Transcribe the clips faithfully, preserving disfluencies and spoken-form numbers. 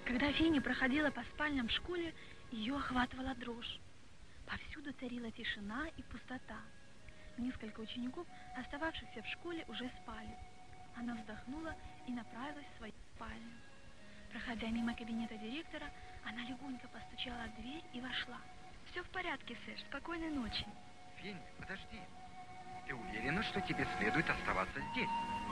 Когда Феня проходила по спальням в школе, ее охватывала дрожь. Повсюду царила тишина и пустота. Несколько учеников, остававшихся в школе, уже спали. Она вздохнула и направилась в свою спальню. Проходя мимо кабинета директора, она легонько постучала в дверь и вошла. «Все в порядке, сэр. Спокойной ночи». Феня, подожди. Ты уверена, что тебе следует оставаться здесь?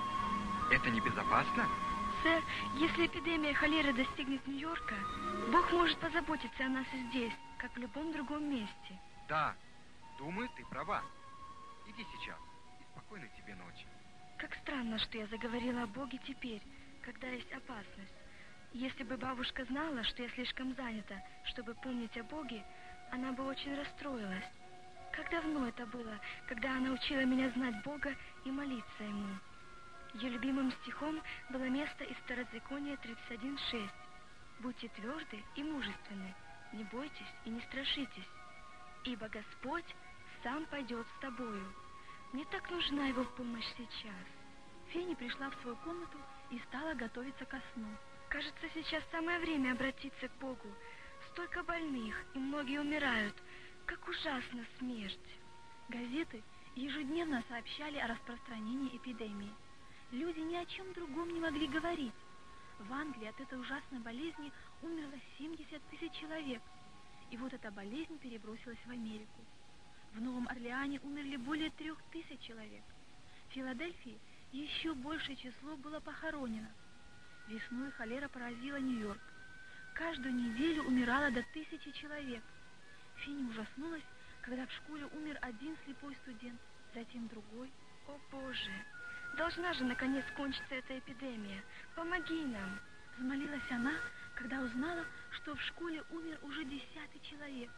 Это небезопасно? Сэр, если эпидемия холеры достигнет Нью-Йорка, Бог может позаботиться о нас и здесь, как в любом другом месте. Да, думаю, ты права. Иди сейчас, и спокойной тебе ночи. Как странно, что я заговорила о Боге теперь, когда есть опасность. Если бы бабушка знала, что я слишком занята, чтобы помнить о Боге, она бы очень расстроилась. Как давно это было, когда она учила меня знать Бога и молиться Ему. Ее любимым стихом было место из Второзакония тридцать один шесть. «Будьте тверды и мужественны, не бойтесь и не страшитесь, ибо Господь сам пойдет с тобою». Мне так нужна Его помощь сейчас. Феня пришла в свою комнату и стала готовиться ко сну. Кажется, сейчас самое время обратиться к Богу. Столько больных, и многие умирают. Как ужасна смерть. Газеты ежедневно сообщали о распространении эпидемии. Люди ни о чем другом не могли говорить. В Англии от этой ужасной болезни умерло семьдесят тысяч человек. И вот эта болезнь перебросилась в Америку. В Новом Орлеане умерли более трех тысяч человек. В Филадельфии еще большее число было похоронено. Весной холера поразила Нью-Йорк. Каждую неделю умирало до тысячи человек. Феня ужаснулась, когда в школе умер один слепой студент, затем другой. О, Боже! Должна же наконец кончиться эта эпидемия. Помоги нам! Взмолилась она, когда узнала, что в школе умер уже десятый человек.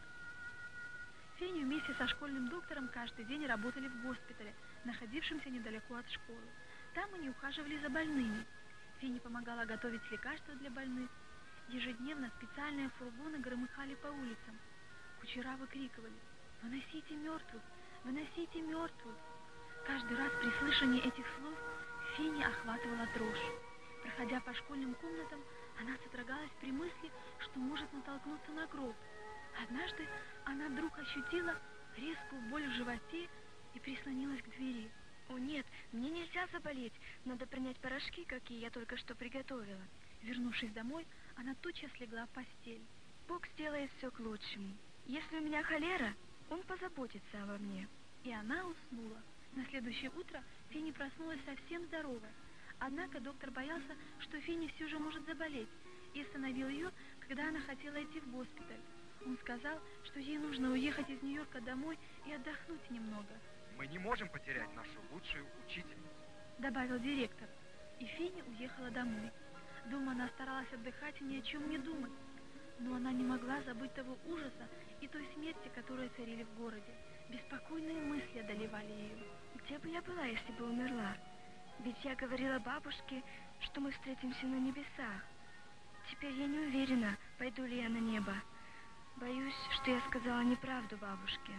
Феня вместе со школьным доктором каждый день работали в госпитале, находившемся недалеко от школы. Там они ухаживали за больными. Феня помогала готовить лекарства для больных. Ежедневно специальные фургоны громыхали по улицам. Кучера выкрикивали: «Выносите мертвых! Выносите мертвых!» Каждый раз при слышании этих слов Феня охватывала дрожь. Проходя по школьным комнатам, она содрогалась при мысли, что может натолкнуться на гроб. Однажды она вдруг ощутила резкую боль в животе и прислонилась к двери. «О нет, мне нельзя заболеть, надо принять порошки, какие я только что приготовила». Вернувшись домой, она тотчас легла в постель. «Бог сделает все к лучшему. Если у меня холера, Он позаботится обо мне». И она уснула. На следующее утро Феня проснулась совсем здоровая. Однако доктор боялся, что Феня все же может заболеть, и остановил ее, когда она хотела идти в госпиталь. Он сказал, что ей нужно уехать из Нью-Йорка домой и отдохнуть немного. «Мы не можем потерять нашу лучшую учительницу», — добавил директор. И Феня уехала домой. Дома она старалась отдыхать и ни о чем не думать. Но она не могла забыть того ужаса и той смерти, которые царили в городе. Беспокойные мысли одолевали ее. Где бы я была, если бы умерла? Ведь я говорила бабушке, что мы встретимся на небесах. Теперь я не уверена, пойду ли я на небо. Боюсь, что я сказала неправду бабушке.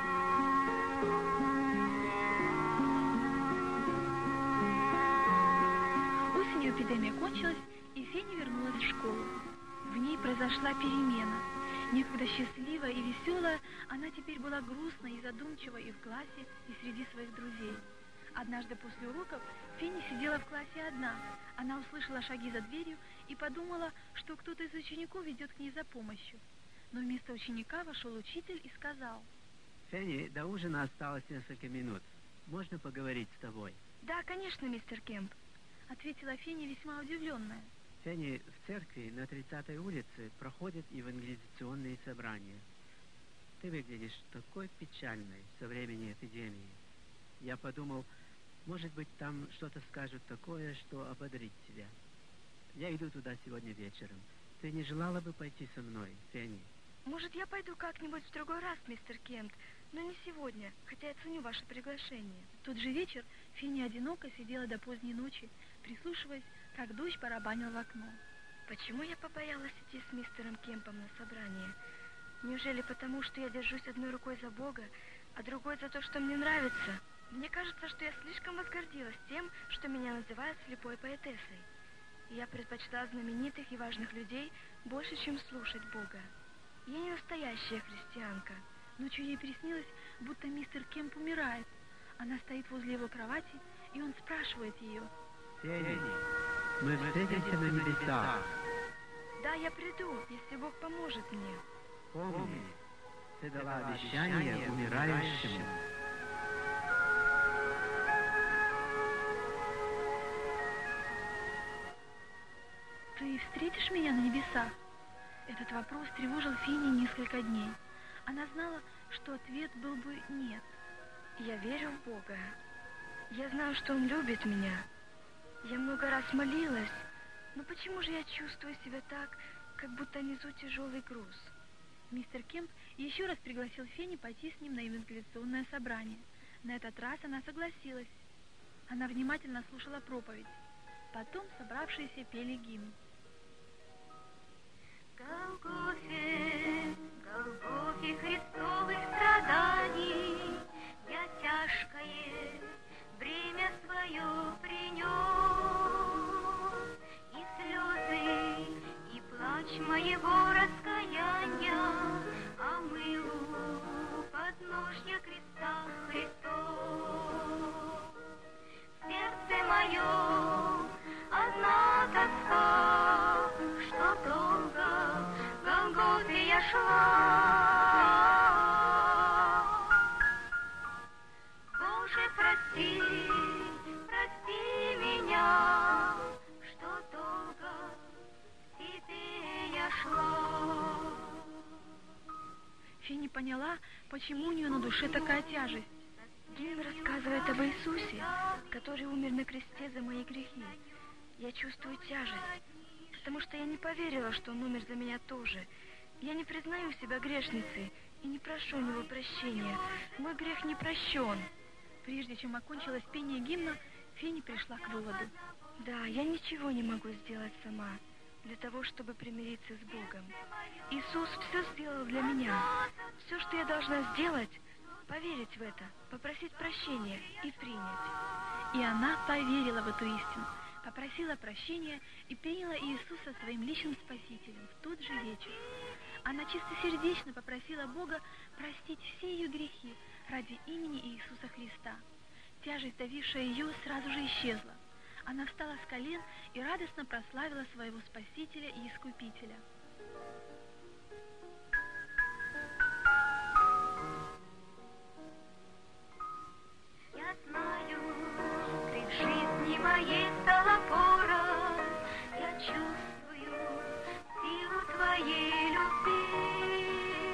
Осенью эпидемия кончилась, и Феня вернулась в школу. В ней произошла перемена. Некогда счастливая и веселая, она теперь была грустной и задумчивой и в классе, и среди своих друзей. Однажды после уроков Феня сидела в классе одна. Она услышала шаги за дверью и подумала, что кто-то из учеников идет к ней за помощью. Но вместо ученика вошел учитель и сказал: «Фенни, до ужина осталось несколько минут. Можно поговорить с тобой?» «Да, конечно, мистер Кемп», — ответила Феня, весьма удивленная. «Фенни, в церкви на тридцатой улице проходят евангелизационные собрания. Ты выглядишь такой печальной со времени эпидемии. Я подумал, может быть, там что-то скажут такое, что ободрит тебя. Я иду туда сегодня вечером. Ты не желала бы пойти со мной, Фенни?» «Может, я пойду как-нибудь в другой раз, мистер Кент, но не сегодня, хотя я ценю ваше приглашение». В тот же вечер Феня одиноко сидела до поздней ночи, прислушиваясь, как дождь барабанил в окно. Почему я побоялась идти с мистером Кемпом на собрание? Неужели потому, что я держусь одной рукой за Бога, а другой за то, что мне нравится? Мне кажется, что я слишком возгордилась тем, что меня называют слепой поэтессой. Я предпочла знаменитых и важных людей больше, чем слушать Бога. Я не настоящая христианка. Ночью ей приснилось, будто мистер Кемп умирает. Она стоит возле его кровати, и он спрашивает ее: Фенни, мы встретимся на небесах. Да, я приду, если Бог поможет мне. Помни, ты дала обещание умирающему. Ты встретишь меня на небесах? Этот вопрос тревожил Фенни несколько дней. Она знала, что ответ был бы нет. Я верю в Бога. Я знаю, что Он любит меня. Я много раз молилась, но почему же я чувствую себя так, как будто несу тяжелый груз? Мистер Кемп еще раз пригласил Фенни пойти с ним на евангелиционное собрание. На этот раз она согласилась. Она внимательно слушала проповедь. Потом собравшиеся пели гимн. Голгофе, Голгофе Христовых страданий, я тяжкое бремя свое принес, и слезы, и плач моего раскаяния омыл у подножья креста Христов. Сердце мое одна тоска, что долго в Голгофе я шла. Боже, прости, прости меня, что долго к Тебе я шла. Фенни поняла, почему у нее на душе такая тяжесть. Гимн рассказывает об Иисусе, который умер на кресте за мои грехи. Я чувствую тяжесть, потому что я не поверила, что Он умер за меня тоже. Я не признаю себя грешницей и не прошу у Него прощения. Мой грех не прощен. Прежде чем окончилось пение гимна, Фенни пришла к выводу. Да, я ничего не могу сделать сама для того, чтобы примириться с Богом. Иисус все сделал для меня. Все, что я должна сделать, поверить в это, попросить прощения и принять. И она поверила в эту истину, попросила прощения и приняла Иисуса своим личным спасителем в тот же вечер. Она чистосердечно попросила Бога простить все ее грехи ради имени Иисуса Христа. Тяжесть, давившая ее, сразу же исчезла. Она встала с колен и радостно прославила своего Спасителя и Искупителя. Я знаю, ты в жизни моей стала порой, я чувствую силу твоей любви.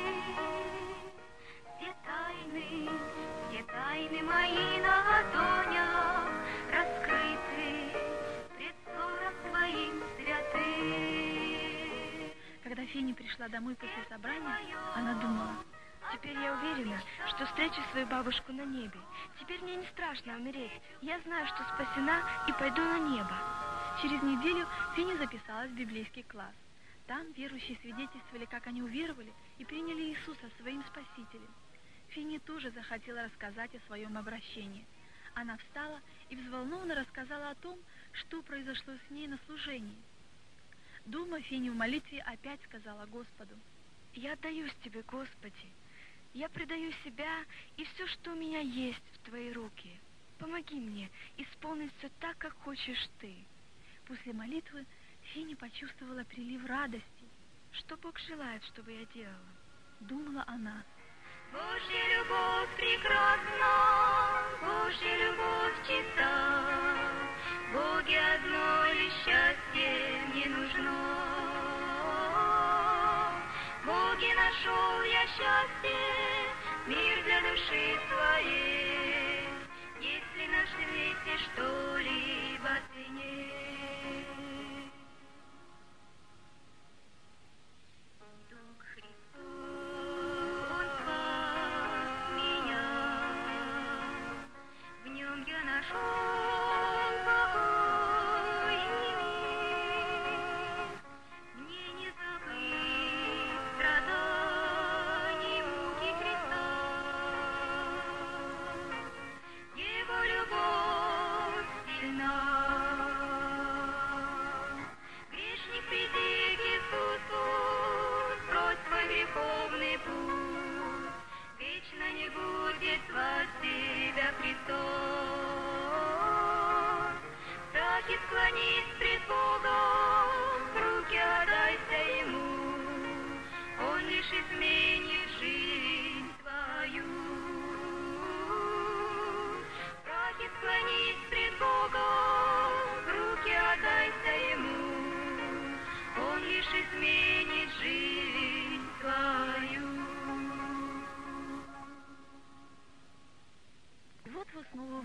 Все тайны, все тайны мои на ладонях раскрыты пред взором твоим святым. Когда Фенни пришла домой после собрания, она думала: теперь я уверена, что встречу свою бабушку на небе. Теперь мне не страшно умереть. Я знаю, что спасена и пойду на небо. Через неделю Фенни записалась в библейский класс. Там верующие свидетельствовали, как они уверовали и приняли Иисуса своим Спасителем. Фенни тоже захотела рассказать о своем обращении. Она встала и взволнованно рассказала о том, что произошло с ней на служении. Дома Фенни в молитве опять сказала Господу: «Я отдаюсь Тебе, Господи. Я предаю себя и все, что у меня есть, в Твои руки. Помоги мне исполнить все так, как хочешь Ты». После молитвы Фенни почувствовала прилив радости. Что Бог желает, чтобы я делала? Думала она. Божья любовь прекрасна, Божья любовь чиста, в Боге одно лишь счастье мне нужно. В Боге нашел я счастье, мир для души своей, если на свете что-либо ценней. Дух Христов, Он спас меня, в Нем я нашел покой и мир. Мне не забыть страданий, муки креста. Его любовь сильна.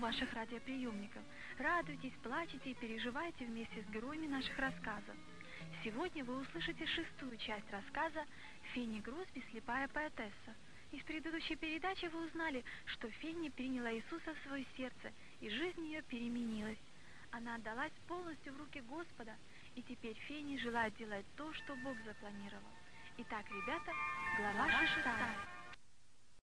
ваших радиоприемников. Радуйтесь, плачьте и переживайте вместе с героями наших рассказов. Сегодня вы услышите шестую часть рассказа «Фенни Гросби. Слепая поэтесса». Из предыдущей передачи вы узнали, что Фенни приняла Иисуса в свое сердце, и жизнь ее переменилась. Она отдалась полностью в руки Господа, и теперь Фенни желает делать то, что Бог запланировал. Итак, ребята, глава шестая.